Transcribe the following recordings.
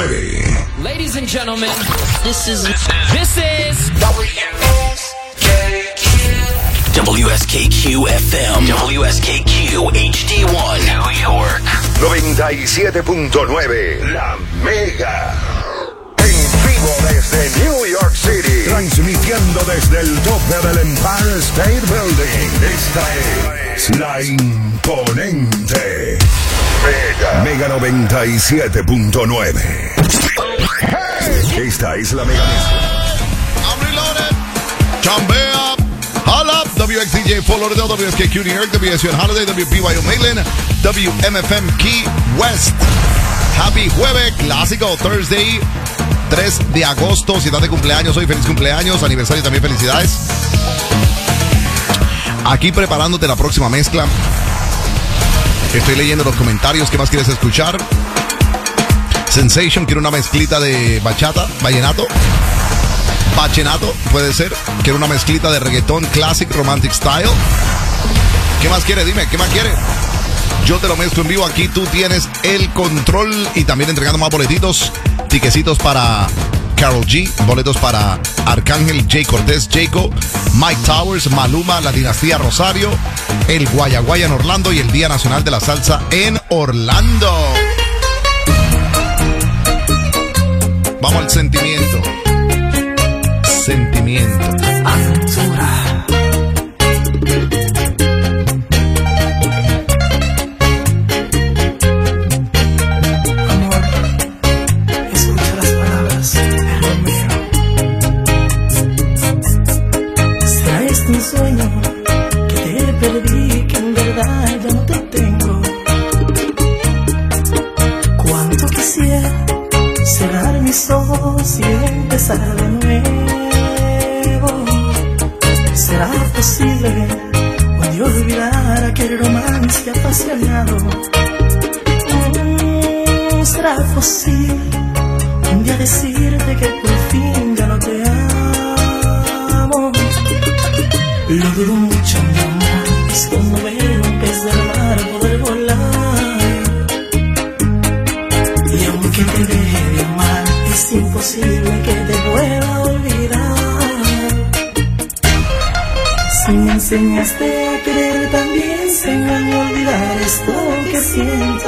Ladies and gentlemen, this is WSKQ FM, WSKQ HD1, New York. 97.9, La Mega. En vivo desde New York City. Transmitiendo desde el tope del Empire State Building. Esta es la imponente Mega 97.9. Esta es la Mega Mezcla. I'm reloaded. Chambea. Hola. WXDJ Fort Lauderdale, WSKQ New York, WSUN Holiday, WBYO Mainland, WMFM Key West. Happy Jueves, clásico Thursday, 3 de agosto. Si estás de cumpleaños hoy, feliz cumpleaños. Aniversario también, felicidades. Aquí preparándote la próxima mezcla. Estoy leyendo los comentarios. ¿Qué más quieres escuchar? Sensation quiere una mezclita de bachata, vallenato. Vallenato, puede ser. Quiere una mezclita de reggaetón, classic, romantic style. ¿Qué más quiere? Dime, ¿qué más quiere? Yo te lo mezclo en vivo. Aquí tú tienes el control. Y también entregando más boletitos. Tiquecitos para Karol G. Boletos para Arcángel, Jay Cortés, Jaco, Mike Towers, Maluma, la Dinastía Rosario, el Guayaguaya en Orlando y el Día Nacional de la Salsa en Orlando. Vamos al sentimiento. Sentimiento. Aventura. Amor, escucha las palabras de Romeo. ¿Será este un sueño que te perdí, que en verdad ya no te tengo? Cuánto quisiera cerrar mis ojos y empezar de nuevo. ¿Será posible un día olvidar aquel romance apasionado? ¿Será posible un día decirte que por fin ya no te amo? Lo dudo mucho, mi amor, es como ver un pez del mar poder volar. Y aunque te deje de amar, es imposible que te pueda olvidar. Si me enseñaste a querer, también enséñame a olvidar esto que siento.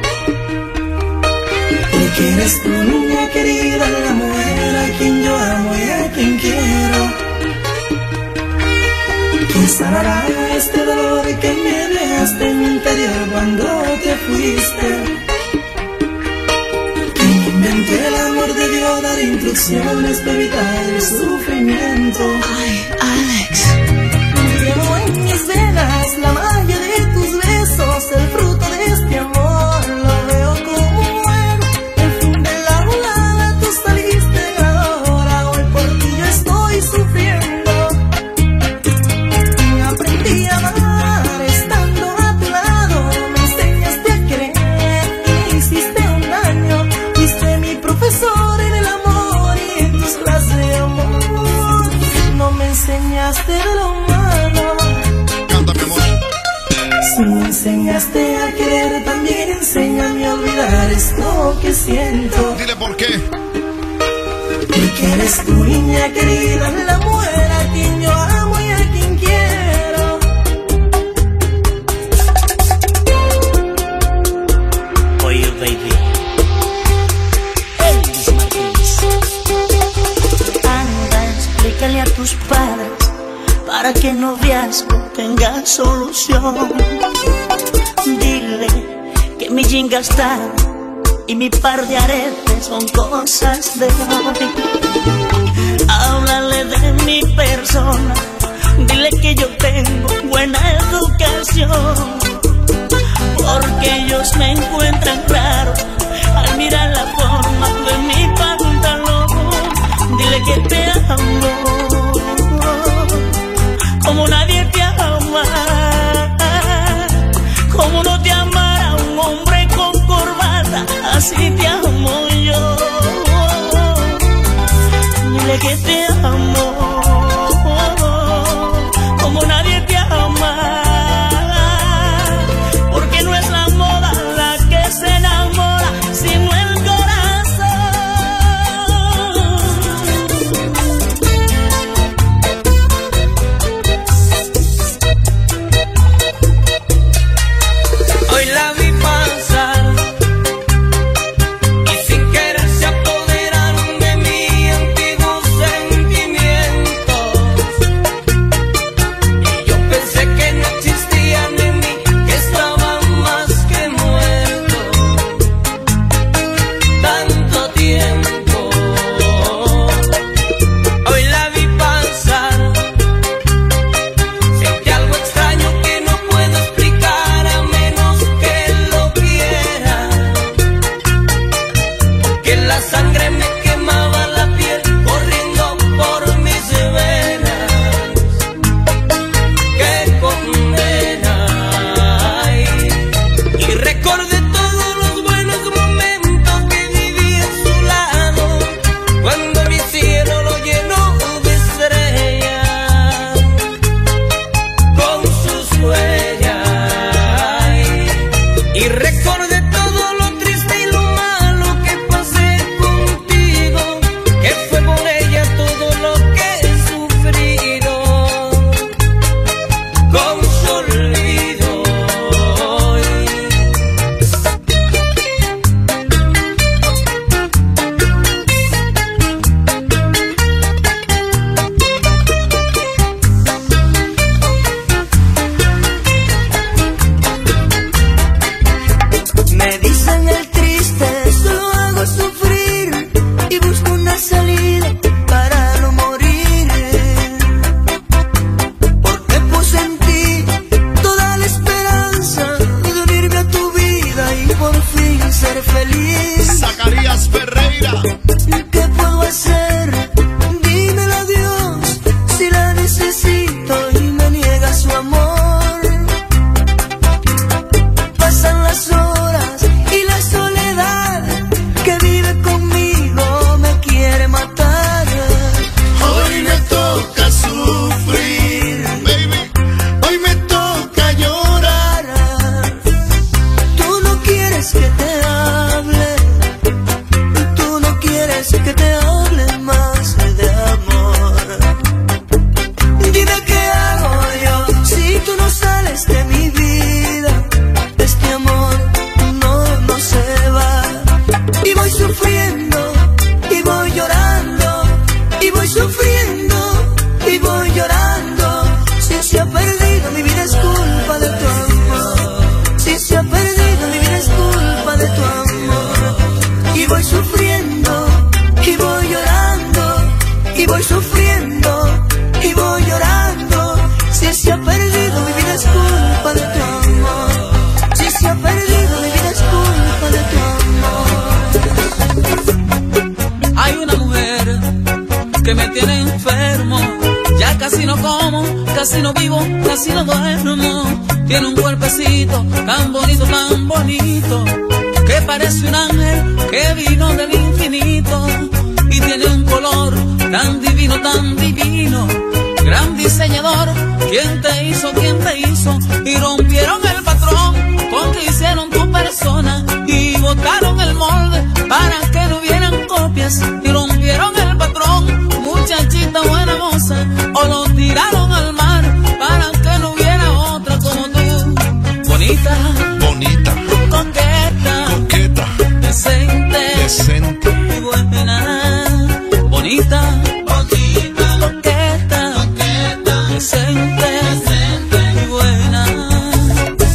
Porque eres tu niña querida, la mujer a quien yo amo y a quien quiero. ¿Quién sanará este dolor que me dejaste en mi interior cuando te fuiste? ¿Quién inventó el amor debió dar instrucciones para evitar el sufrimiento? Ay, Alex. Llevo en mis venas la magia de tus besos, el fruto de este amor, lo veo como un juego, el fin de la volada, tú saliste ganadora, hoy por ti yo estoy sufriendo. Aprendí a amar estando a tu lado, me enseñaste a querer y me hiciste un daño, fuiste mi profesor en el amor y en tus clases de amor, no me enseñaste de lo malo. Si me enseñaste a querer, también enséñame a olvidar esto que siento. Dile por qué. Porque eres tu niña querida, la mujer a quien yo amo y a quien quiero. Oye, baby. Elvis Martínez. Anda, explícale a tus padres para que el noviazgo tenga solución. Dile que mi jean gastado y mi par de aretes son cosas de hoy. Háblale de mi persona, dile que yo tengo buena educación, porque ellos me encuentran raro al mirar la forma de mi pantalón. Dile que te amo como nadie te ama, como no te amara un hombre con corbata, así te amo yo. Dile que te amo como nadie te ama, porque no es la moda la que se enamora, sino el corazón. sangre me quemaba la piel corriendo por mis venas. ¡Qué condena! Ay, y recordé todos los buenos momentos que viví a su lado, cuando mi cielo lo llenó de estrellas con sus huellas. Ay, y recordé todo lo triste y lo malo que pasé contigo, que fue por ella todo lo que he sufrido, con su olvido. Me dicen el triste, solo hago sufrir y busco una salida para no morir, porque puse en ti toda la esperanza de unirme a tu vida y por fin ser feliz. Zacarías Ferreira. ¿Qué puedo hacer? Dímelo a Dios si la necesito y me niega su amor. Pasan las horas y la soledad que vive conmigo me quiere matar. Hoy me toca sufrir, baby. Hoy me toca llorar. Tú no quieres que te hable, tú no quieres que te hable más de amor. Dime qué hago yo si tú no sales de mi vida. Este amor no se va. Y voy sufriendo y voy llorando, y voy sufriendo y voy llorando. Si se ha perdido mi vida es culpa de tu amor. Si se ha perdido mi vida es culpa de tu amor. Y voy sufriendo y voy llorando, y voy sufriendo y voy llorando. Si se ha perdido mi vida es culpa de tu amor. Si se ha perdido mi vida es culpa de tu amor. Hay una mujer que me tiene enfermo, ya casi no como, casi no vivo, casi no duermo. Tiene un cuerpecito tan bonito, que parece un ángel que vino del infinito. Y tiene un color tan divino, gran diseñador. ¿Quién te hizo? Y rompieron el patrón con que hicieron tu persona, y botaron el molde para que no hubieran copias. Y rompieron el patrón, muchachita buena moza, o lo tiraron al mar para que no hubiera otra como tú. Bonita, coqueta, decente y buena. Bonita, coqueta, decente y buena.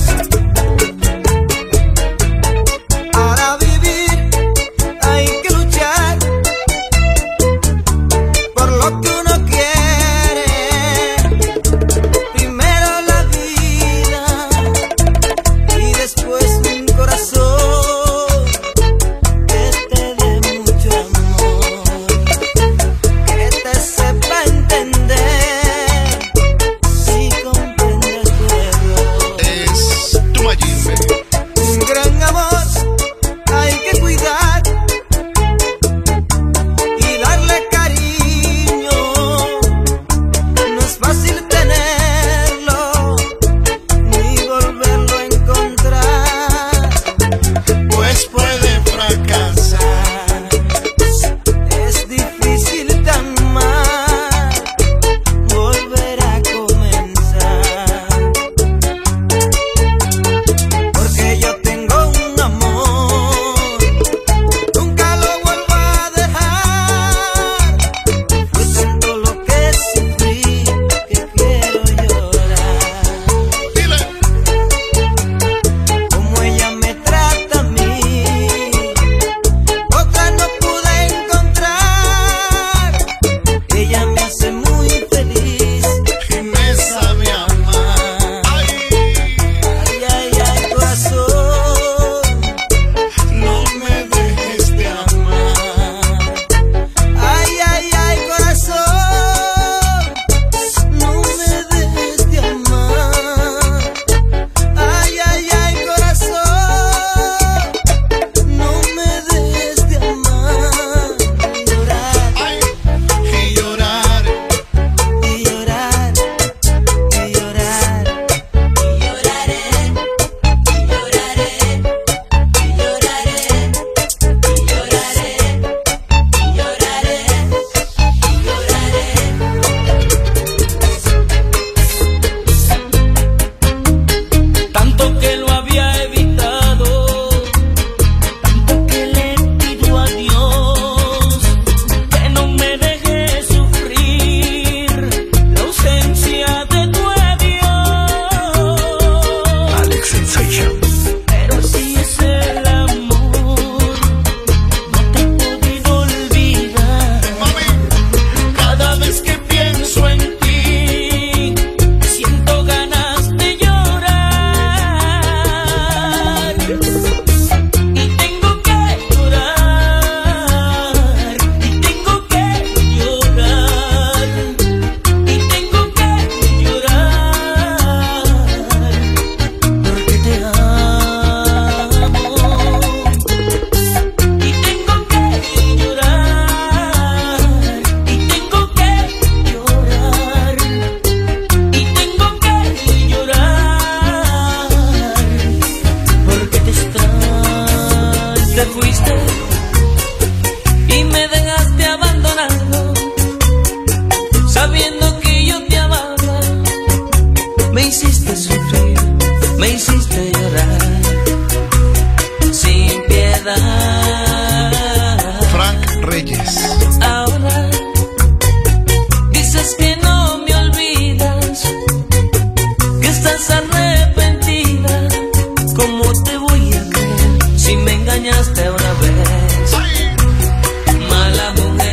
Reyes. Ahora dices que no me olvidas, que estás arrepentida. ¿Cómo te voy a creer si me engañaste una vez? Mala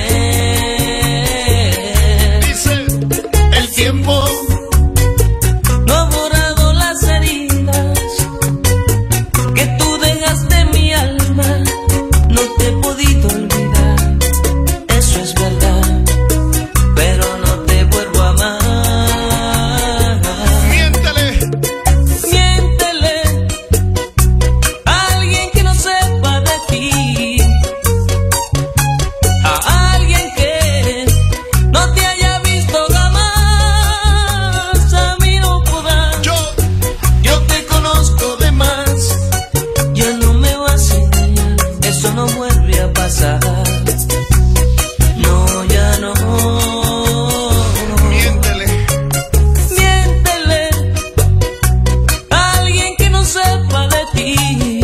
mujer. Dice el tiempo no ha borrado las heridas que tú dejaste en mi alma. No te he podido olvidar, eso es verdad, pero no te vuelvo a amar. Miéntele. Miéntele a alguien que no sepa de ti, a alguien que no te haya visto jamás. A mí no podrás, yo te conozco de más. Ya no me vas a engañar, eso no vuelve a pasar. No, ya no. Miéntele. Miéntele a alguien que no sepa de ti,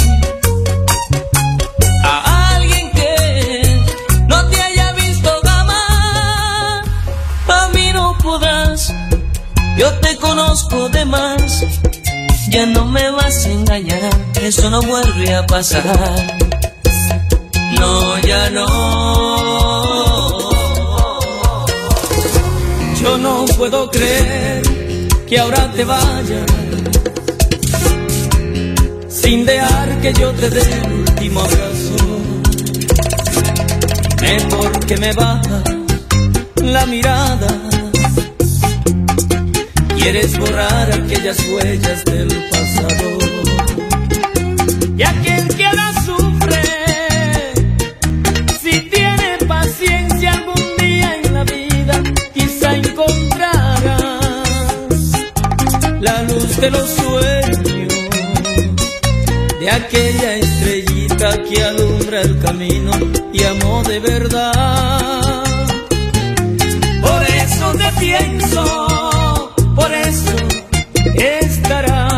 a alguien que no te haya visto jamás. A mí no podrás, yo te conozco de más. Ya no me vas a engañar, eso no vuelve a pasar. No, ya no. Yo no puedo creer que ahora te vayas sin dejar que yo te dé el último abrazo. Es porque me baja la mirada, quieres borrar aquellas huellas del pasado. Y aquel que ahora sufre, si tiene paciencia algún día en la vida, quizá encontrarás la luz de los sueños, de aquella estrellita que alumbra el camino y amó de verdad. Por eso te pienso, por eso estarás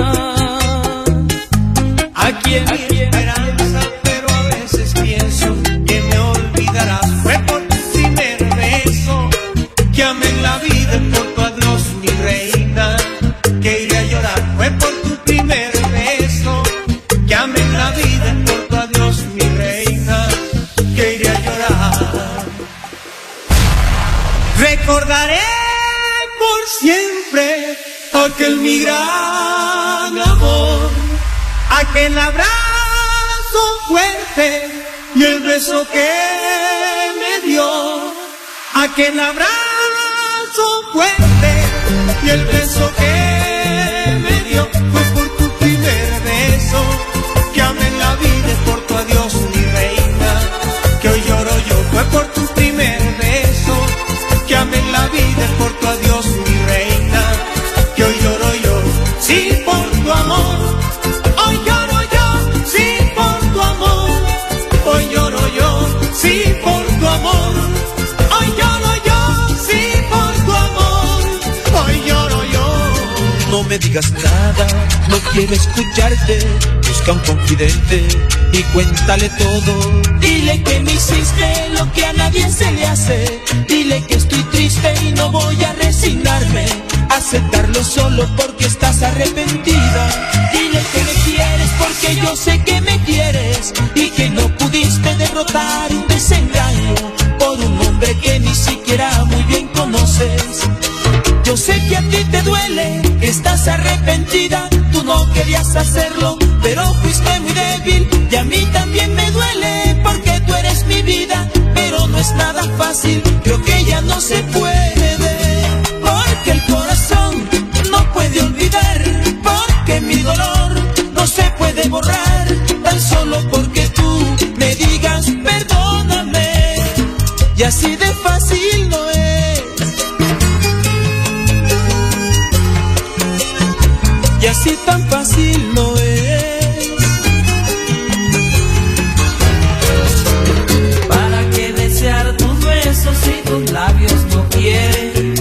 aquí en mi esperanza, pero a veces pienso que me olvidarás. Fue por tu primer beso que amé en la vida, por tu adiós mi reina, que iré a llorar. Fue por tu primer beso que amé en la vida, por tu adiós mi reina, que iré a llorar. Recordaré por siempre aquel mi gran amor, aquel abrazo fuerte y el beso que me dio, aquel abrazo fuerte y el beso que me dio. Fue por tu primer beso que amé en la vida, por tu adiós mi reina, que hoy lloro yo. Fue por tu primer beso que amé en la vida, por tu adiós mi reina, que hoy lloro yo. Sí, por tu amor, hoy lloro yo. Sí, por tu amor, hoy lloro yo. Sí, por tu amor, hoy lloro yo. Sí, por tu amor, hoy lloro yo. No me digas nada, no quiero escucharte. Busca un confidente y cuéntale todo. Dile que me hiciste lo que a nadie se le hace. Dile que estoy triste y no voy a resignarme a aceptarlo solo porque estás arrepentida. Dile que me quieres porque yo sé que me quieres y que no pudiste derrotar un desengaño por un hombre que ni siquiera muy bien conoces. Yo sé que a ti te duele, que estás arrepentida. Tú no querías hacerlo, pero fuiste muy débil. Y a mí también me duele, porque tú eres mi vida. Pero no es nada fácil, creo que ya no se puede. Porque el corazón no puede olvidar, porque mi dolor no se puede borrar. Tan solo porque tú me digas perdóname, y así de fácil no es. Y así tan fácil no es. ¿Para qué desear tus besos si tus labios no quieren?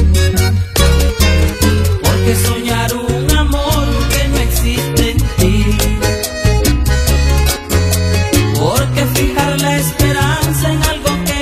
Porque soñar un amor que no existe en ti. Porque fijar la esperanza en algo que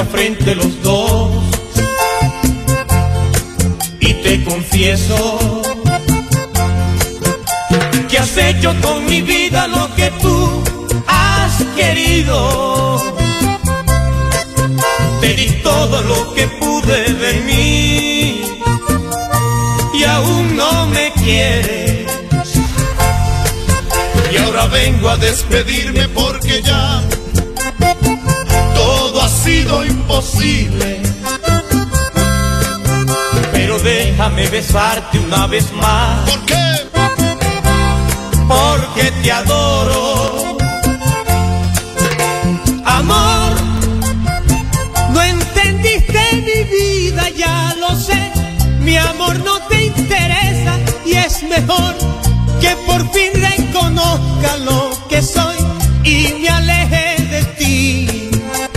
frente los dos y te confieso que has hecho con mi vida lo que tú has querido. Te di todo lo que pude de mí y aún no me quieres. Y ahora vengo a despedirme porque ya todo ha sido imposible. Pero déjame besarte una vez más. ¿Por qué? Porque te adoro. Amor, no entendiste mi vida, ya lo sé. Mi amor no te interesa y es mejor que por fin reconozca lo que soy y me aleje de ti.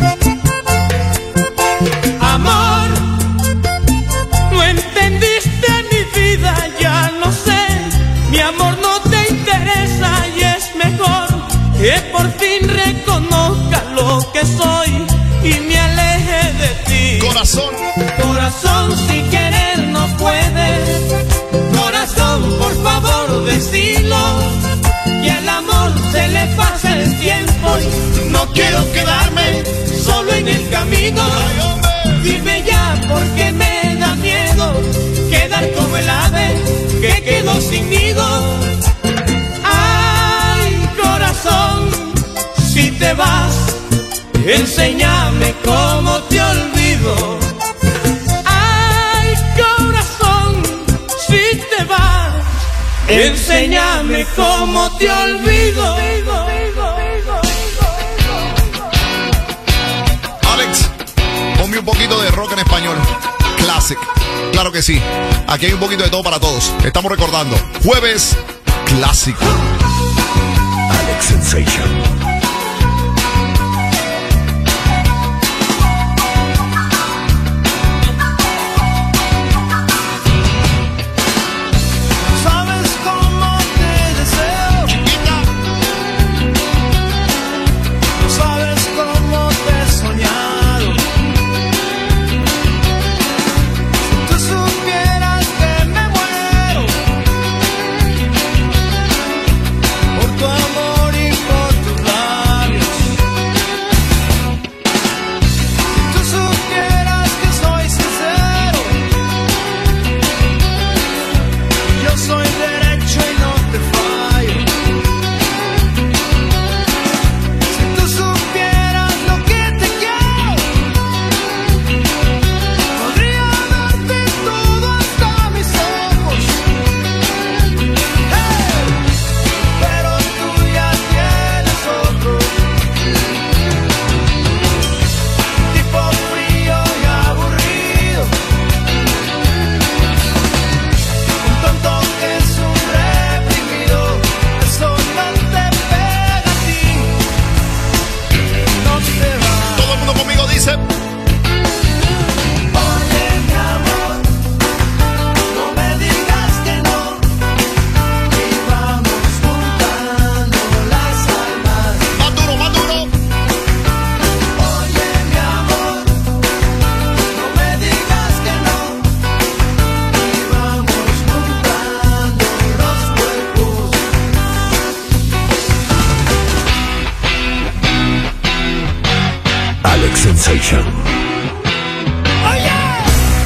Amor, no entendiste mi vida, ya lo sé. Mi amor no te interesa y es mejor que por fin reconozca lo que soy y me aleje de ti. Corazón, corazón, si querer no puedes. Corazón, por favor, decilo. Y al amor se le pasa el tiempo y no quiero quedarme solo en el camino. Dime ya porque me da miedo quedar como el ave que quedó sin nido. Ay, corazón, si te vas, enséñame cómo te olvido. Ay, corazón, si te vas, enséñame cómo te olvido. Alex, ponme un poquito de rock en español. Classic. Claro que sí. Aquí hay un poquito de todo para todos. Estamos recordando. Jueves clásico. Alex Sensation. Sensation. Oh, yeah.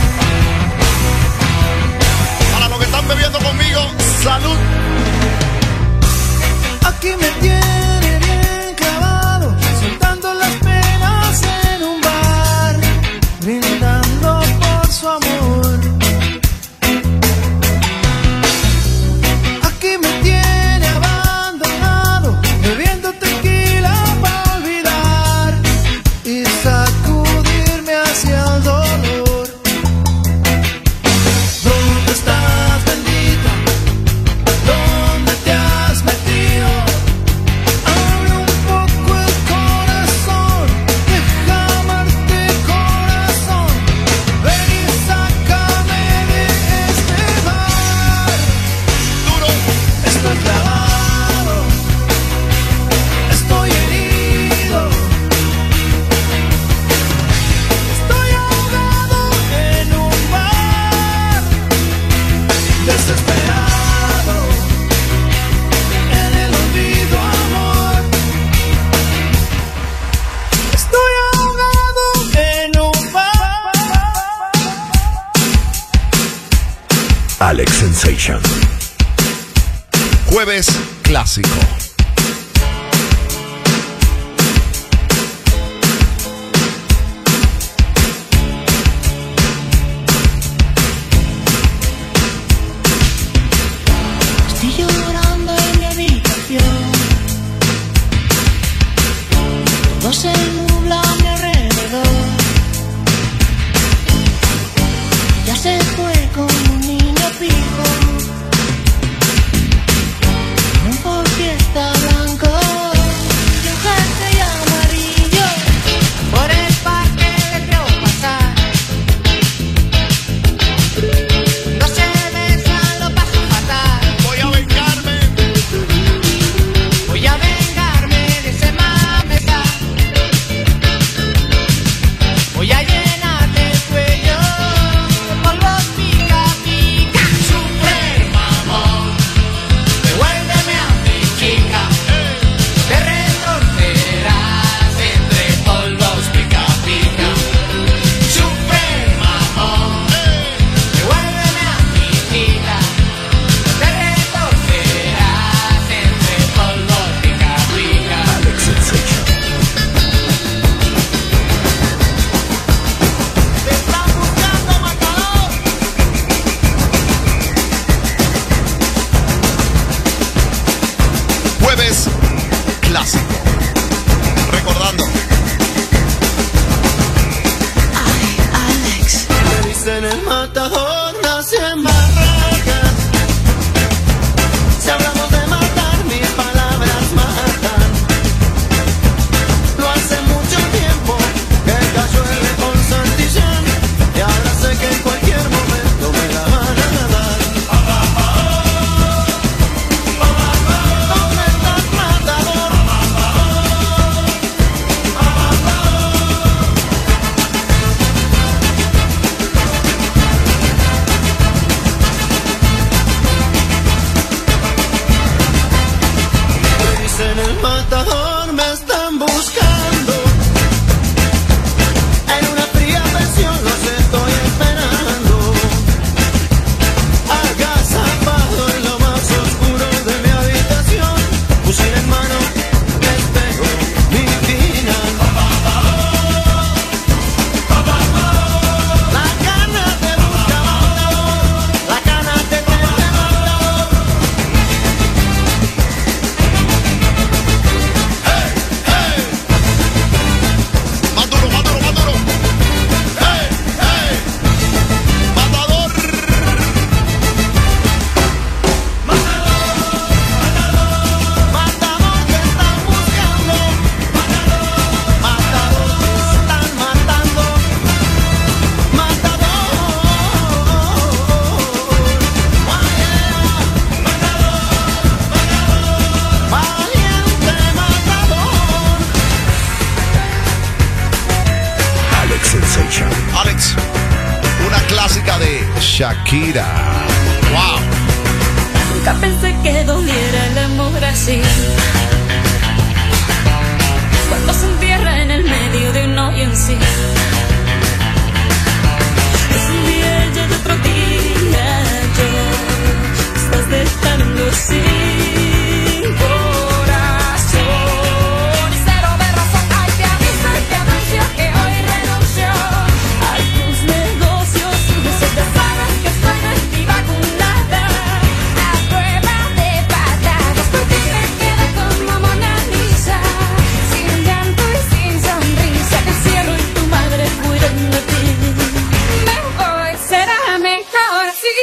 Para los que están bebiendo conmigo, salud. Aquí me tiene bien clavado, soltando las penas en un bar, brindando por su amor. Aquí me tiene abandonado, bebiendo tequila para olvidar y sacudirme hacia el dolor. ¿Dónde estás, bendita? ¿Dónde te has metido? Abre un poco el corazón, deja amarte, corazón. Ven y sácame de este bar. Duro. Estoy clavado, estoy herido. Sensation. Jueves clásico. Estoy llorando en mi habitación. Todo se nubla a mi alrededor. Ya se fue como un niño pijo. En un Ford Fiesta blanco y un jersey amarillo. Por el parque le veo pasar. No se besan, lo paso fatal. Voy a vengarme. Voy a vengarme de ese mamesa. Voy a llenarte el cuello de polvos pica pica. Super mamón, devuélveme a mi chica. Te retorcerás entre polvos pica pica. Super mamón, devuélveme a mi chica. Te retorcerás entre polvos pica pica. Alex Sensation. Te están buscando, matador. Jueves clásico. Recordando. Alex. Me dicen el matador, nací en Barracas. Si hablamos de matar, mis palabras matan. No hace mucho tiempo que cayó el León Santillán, y ahora sé que en cualquier momento me la van a dar. ¿Dónde estás, matador? Me dicen el matador, me están buscando. En una fría pensión los estoy esperando. Agazapado en lo más oscuro de mi habitación, fusil en mano, espero mi final. La cana te busca, matador. La cana te tiene, matador. Más duro, más duro, más duro. ¡Hey! ¡Hey! ¡Matador! Matador, te están buscando. Matador, te están matando. Matador. Valiente matador. Alex Sensation. Alex, una clásica de Shakira. Wow. Nunca pensé que doliera el amor así. Cuando se entierra en el medio de un hoyo en sí. Es un día y otro día yo. Estás dejando sin corazón. Y cero de razón. Ay, te aviso y te anuncio que hoy renuncio a tus negocios. Sé que sabes que estoy desvacunada. A prueba de patadas. Por ti me quedo como Mona Lisa. Sin llanto y sin sonrisa. Te encierro y tu madre cuidan de ti. Me voy, será mejor así.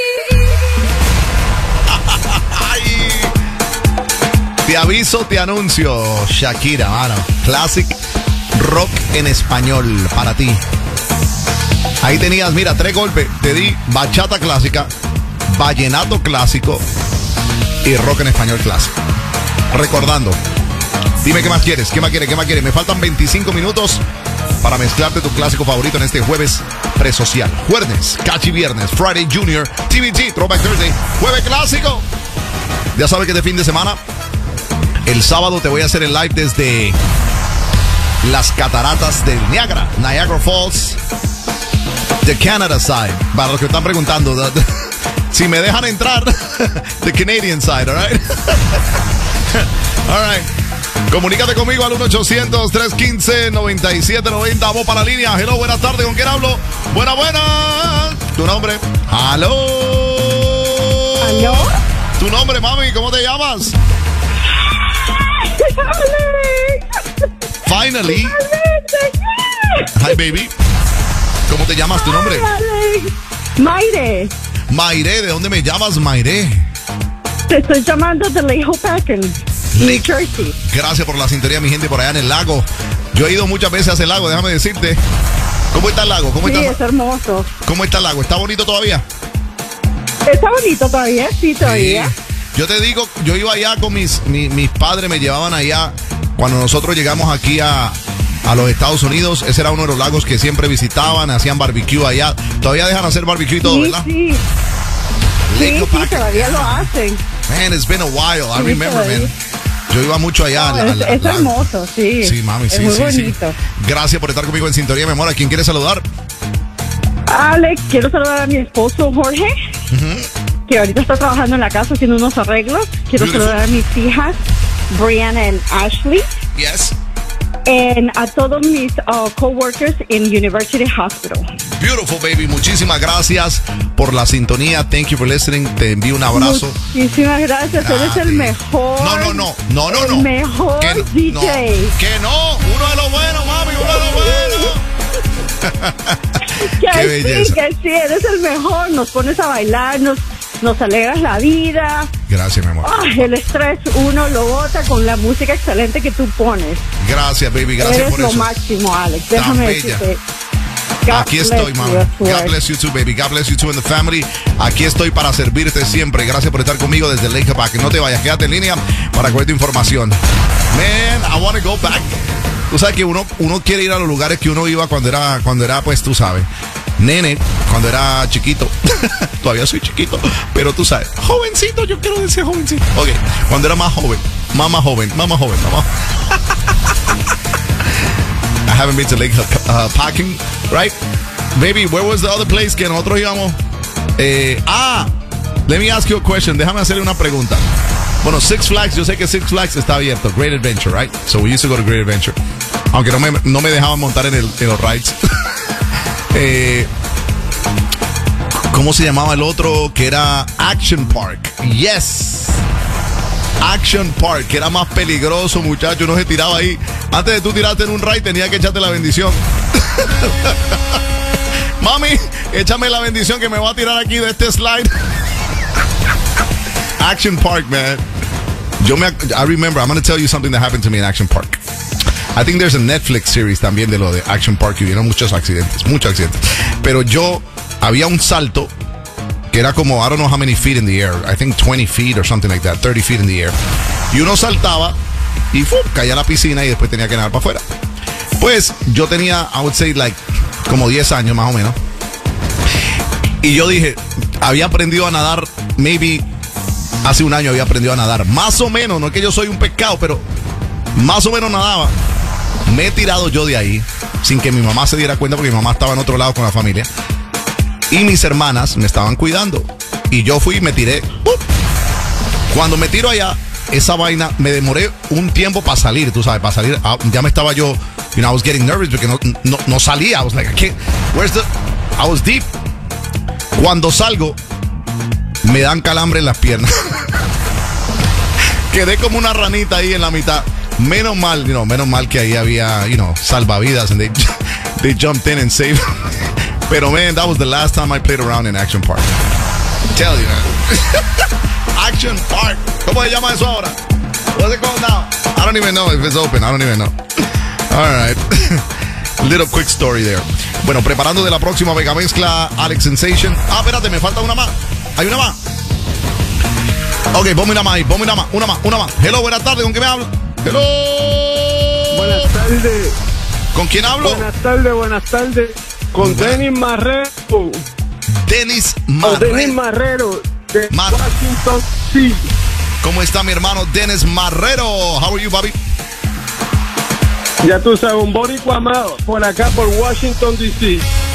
Ay. Te aviso, te anuncio, Shakira, mano. Classic rock en español para ti. Ahí tenías, mira, 3 golpes. Te di bachata clásica, vallenato clásico y rock en español clásico. Recordando. Dime qué más quieres, qué más quieres, qué más quieres. Me faltan 25 minutos para mezclarte tu clásico favorito en este jueves presocial. Jueves, Cachi Viernes, Friday Junior, TBT, Throwback Thursday, Jueves Clásico. Ya sabes que este fin de semana, el sábado te voy a hacer el live desde las cataratas del Niagara Falls, the Canada side. Para los que están preguntando, Si me dejan entrar, the Canadian side, all right? All right. Comunícate conmigo al 1-800-315-9790. Vamos para la línea. Hello, buenas tardes. ¿Con quién hablo? Buena. ¿Tu nombre? Hello. ¿Aló? ¿Tu nombre, mami? ¿Cómo te llamas? Finally. Hi, baby. ¿Cómo te llamas? ¿Tu nombre? Mayre. Mayre, ¿de dónde me llamas, Mayre? Te estoy llamando de Lake Hopatcong, New Jersey. Gracias por la sintonía, mi gente, por allá en el lago. Yo he ido muchas veces a ese lago, déjame decirte. ¿Cómo está el lago? Sí, es hermoso. ¿Cómo está el lago? ¿Está bonito todavía? ¿Está bonito todavía? Sí, todavía. Sí. Yo te digo, yo iba allá con mis padres, me llevaban allá. Cuando nosotros llegamos aquí a los Estados Unidos, ese era uno de los lagos que siempre visitaban, hacían barbecue allá. Todavía dejan hacer barbecue y todo, Sí, ¿verdad? sí. Sí, todavía lo hacen. Man, it's been a while. I Sí, remember, todavía. man. Yo iba mucho allá. No, es hermoso, sí. Sí, mami, es sí, muy sí, bonito. sí. Gracias por estar conmigo en sintonía, mi amor. ¿A quién quieres saludar? Alex, quiero saludar a mi esposo Jorge, que ahorita está trabajando en la casa haciendo unos arreglos. Quiero Beautiful. saludar a mis hijas, Brianna y Ashley. Yes. Y a todos mis coworkers en University Hospital. Beautiful, baby. Muchísimas gracias por la sintonía. Thank you for listening. Te envío un abrazo. Muchísimas gracias. Eres el mejor. No. El mejor DJ. No, que no. Uno de los buenos, mami. Uno de los buenos. Qué belleza. Que sí, eres el mejor. Nos pones a bailar, nos alegras la vida. Gracias, mi amor. El estrés uno lo bota con la música excelente que tú pones. Gracias, baby. Gracias Eres por lo eso. máximo, Alex. Tan Déjame bella. decirte. God Aquí bless estoy, you, mami. I swear. God bless you too, baby. God bless you too and the family. Aquí estoy para servirte siempre. Gracias por estar conmigo desde Lake Hopatcong. No te vayas, quédate en línea para coger tu información. Man, I want to go back. Tú sabes que uno quiere ir a los lugares que uno iba cuando era, pues tú sabes, nene, cuando era chiquito. Todavía soy chiquito, pero tú sabes, jovencito, yo quiero decir jovencito. Ok, cuando era más joven. I haven't been to Lake Hopatcong, right? Baby, where was the other place que nosotros íbamos? Let me ask you a question. Déjame hacerle una pregunta. Bueno, Six Flags, yo sé que Six Flags está abierto. Great Adventure, right? So we used to go to Great Adventure. Aunque no me dejaban montar en los rides. ¿Cómo se llamaba el otro? Que era Action Park. Yes. Action Park, que era más peligroso, muchacho. Uno se tiraba ahí. Antes de tú tirarte en un ride, tenía que echarte la bendición. Mami, échame la bendición que me voy a tirar aquí de este slide. Action Park, man. I remember, I'm going to tell you something that happened to me in Action Park. I think there's a Netflix series también de lo de Action Park y hubieron muchos accidentes. Pero había un salto que era como, I don't know how many feet in the air. I think 20 feet or something like that, 30 feet in the air. Y uno saltaba y caía a la piscina y después tenía que nadar para afuera. Pues yo tenía, I would say, like, como 10 años más o menos. Y yo dije, había aprendido a nadar, maybe hace un año había aprendido a nadar. Más o menos, no es que yo soy un pescado, pero más o menos nadaba. Me he tirado yo de ahí, sin que mi mamá se diera cuenta, porque mi mamá estaba en otro lado con la familia. Y mis hermanas me estaban cuidando. Y yo fui y me tiré. Cuando me tiro allá, esa vaina, me demoré un tiempo para salir, tú sabes, para salir. Ya me estaba yo, I was getting nervous porque no salía. I was like, I was deep. Cuando salgo, me dan calambre en las piernas. Quedé como una ranita ahí en la mitad. Menos mal que ahí había, salvavidas, and they jumped in and saved. Pero man, that was the last time I played around in Action Park. Tell you, man. Action Park. ¿Cómo se llama eso ahora? What's it called now? I don't even know if it's open. I don't even know. All right. Little quick story there. Bueno, preparando de la próxima Mega Mezcla, Alex Sensation. Espérate, me falta una más. Hay una más. Ok, ponme una más ahí, una más. Hello, buenas tardes, ¿con quién me hablo? Hello. Buenas tardes. ¿Con quién hablo? Buenas tardes. Con Denis Marrero. Denis Marrero de Washington, D.C. ¿Cómo está mi hermano Denis Marrero? How are you, Bobby? Ya tú sabes, un boricua amado por acá, por Washington, D.C.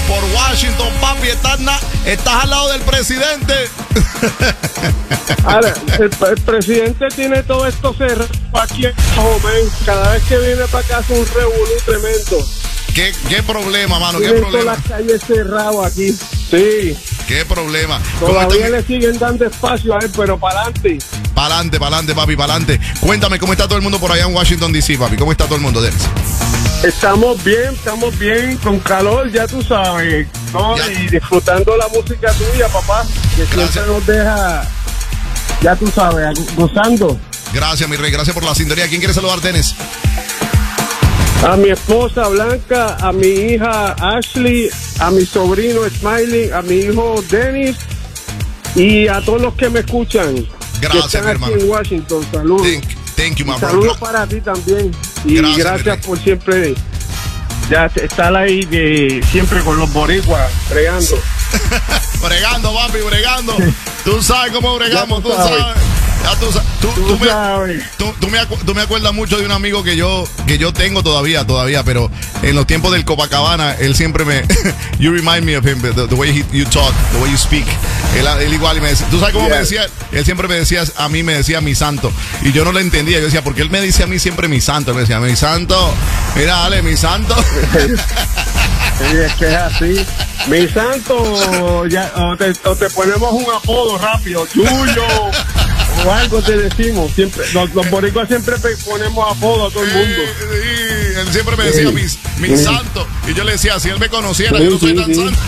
por Washington, papi. Estás al lado del presidente. Ahora, el presidente tiene todo esto cerrado aquí abajo, man. Cada vez que viene para acá es un revolú tremendo. ¿Qué problema, mano? ¿Qué Tienen problema? todas las calles cerradas aquí. Sí. ¿Qué problema? Todavía le siguen dando espacio a él, pero para adelante. Para adelante, papi, para adelante. Cuéntame, ¿cómo está todo el mundo por allá en Washington, D.C., papi? ¿Cómo está todo el mundo, Dennis? Estamos bien, con calor, ya tú sabes, ¿no? Ya. Y disfrutando la música tuya, papá, que Gracias. siempre nos deja, ya tú sabes, gozando. Gracias, mi rey. Gracias por la sintonía. ¿Quién quiere saludar, Dennis? A mi esposa Blanca, a mi hija Ashley, a mi sobrino Smiley, a mi hijo Dennis y a todos los que me escuchan. Gracias, que están mi aquí hermano. en Washington. Saludos. Thank you, my bro. Saludos para ti también. Y Gracias, mi gracias rey. por siempre ya estar ahí siempre con los boricuas, bregando. Bregando, papi, bregando. Tú sabes cómo bregamos, Ya tú tú sabes. sabes. Ya tú sabes. Tú sabes. Tú me acuerdas mucho de un amigo que yo tengo todavía, pero en los tiempos del Copacabana, él siempre me... You remind me of him, the way you talk, the way you speak. Él igual y me decía... ¿Tú sabes cómo me decía? Él siempre me decía, a mí me decía mi santo. Y yo no lo entendía. Yo decía, ¿por qué él me dice a mí siempre mi santo? Él me decía, mi santo. Mira, dale, mi santo. Sí, es que es así. Mi santo, ya, o te ponemos un apodo rápido, tuyo, o algo te decimos. Siempre, los boricuas siempre ponemos apodo a todo el mundo. Sí, él siempre me decía mi santo. Y yo le decía, si él me conociera, yo no soy tan santo.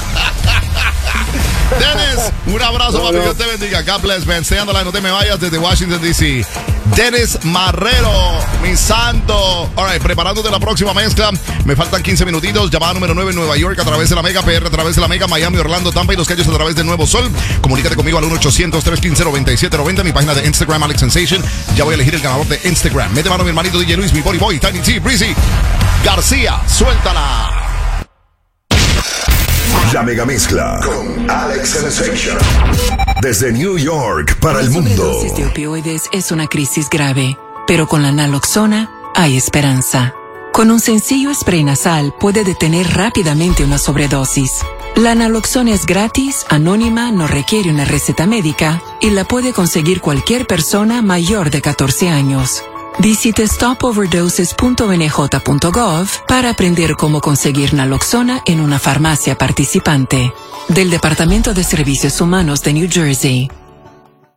Dennis, un abrazo, papi, Dios te bendiga. God bless, man. Stay on the line, no te me vayas desde Washington, D.C. Dennis Marrero, mi santo. All right, preparándote la próxima mezcla. Me faltan 15 minutitos. Llamada número 9 en Nueva York a través de la Mega, PR a través de la Mega, Miami, Orlando, Tampa y Los Cayos a través de Nuevo Sol. Comunícate conmigo al 1-800-315-9790. Mi página de Instagram, Alex Sensation. Ya voy a elegir el ganador de Instagram. Mete mano mi hermanito DJ Luis, mi body boy, Tiny T, Breezy. García, suéltala. La mega mezcla con Alex Sensation. Desde New York para el La mundo. sobredosis de opioides es una crisis grave, pero con la naloxona hay esperanza. Con un sencillo spray nasal puede detener rápidamente una sobredosis. La naloxona es gratis, anónima, no requiere una receta médica y la puede conseguir cualquier persona mayor de 14 años. Visite stopoverdoses.nj.gov para aprender cómo conseguir naloxona en una farmacia participante. Del Departamento de Servicios Humanos de New Jersey.